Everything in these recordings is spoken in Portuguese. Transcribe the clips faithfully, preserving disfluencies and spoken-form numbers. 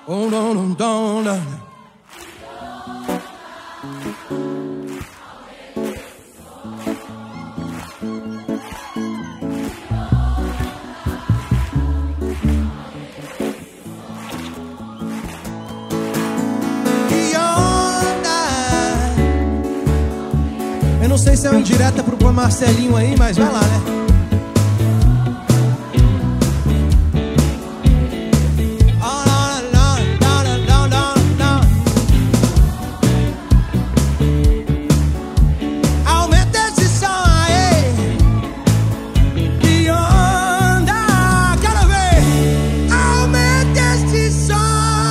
Oh, no, no, no, no. Eu não sei se é uma indireta pro Marcelinho aí, mas vai lá, né? Aumenta esse som aí e onda, quero ver. Aumenta esse som.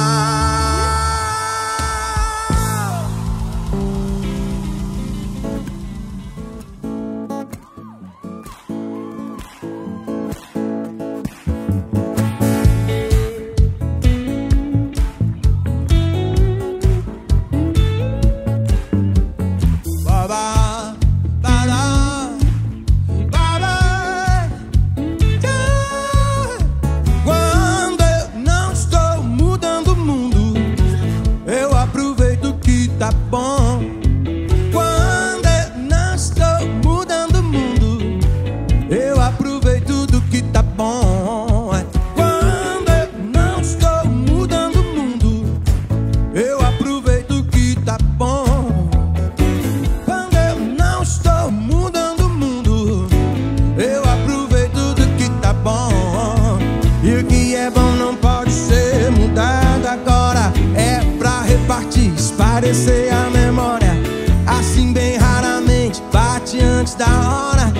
Quando eu não estou mudando o mundo, eu aproveito que tá bom. Quando eu não estou mudando o mundo, eu aproveito do que tá bom. Quando eu não estou mudando o mundo, eu aproveito que tá bom. Quando eu não estou mudando o mundo, eu aproveito do que tá bom. E o que é bom não pode ser mudado agora. É pra repartir, esparecer a memória. Assim bem raramente bate antes da hora.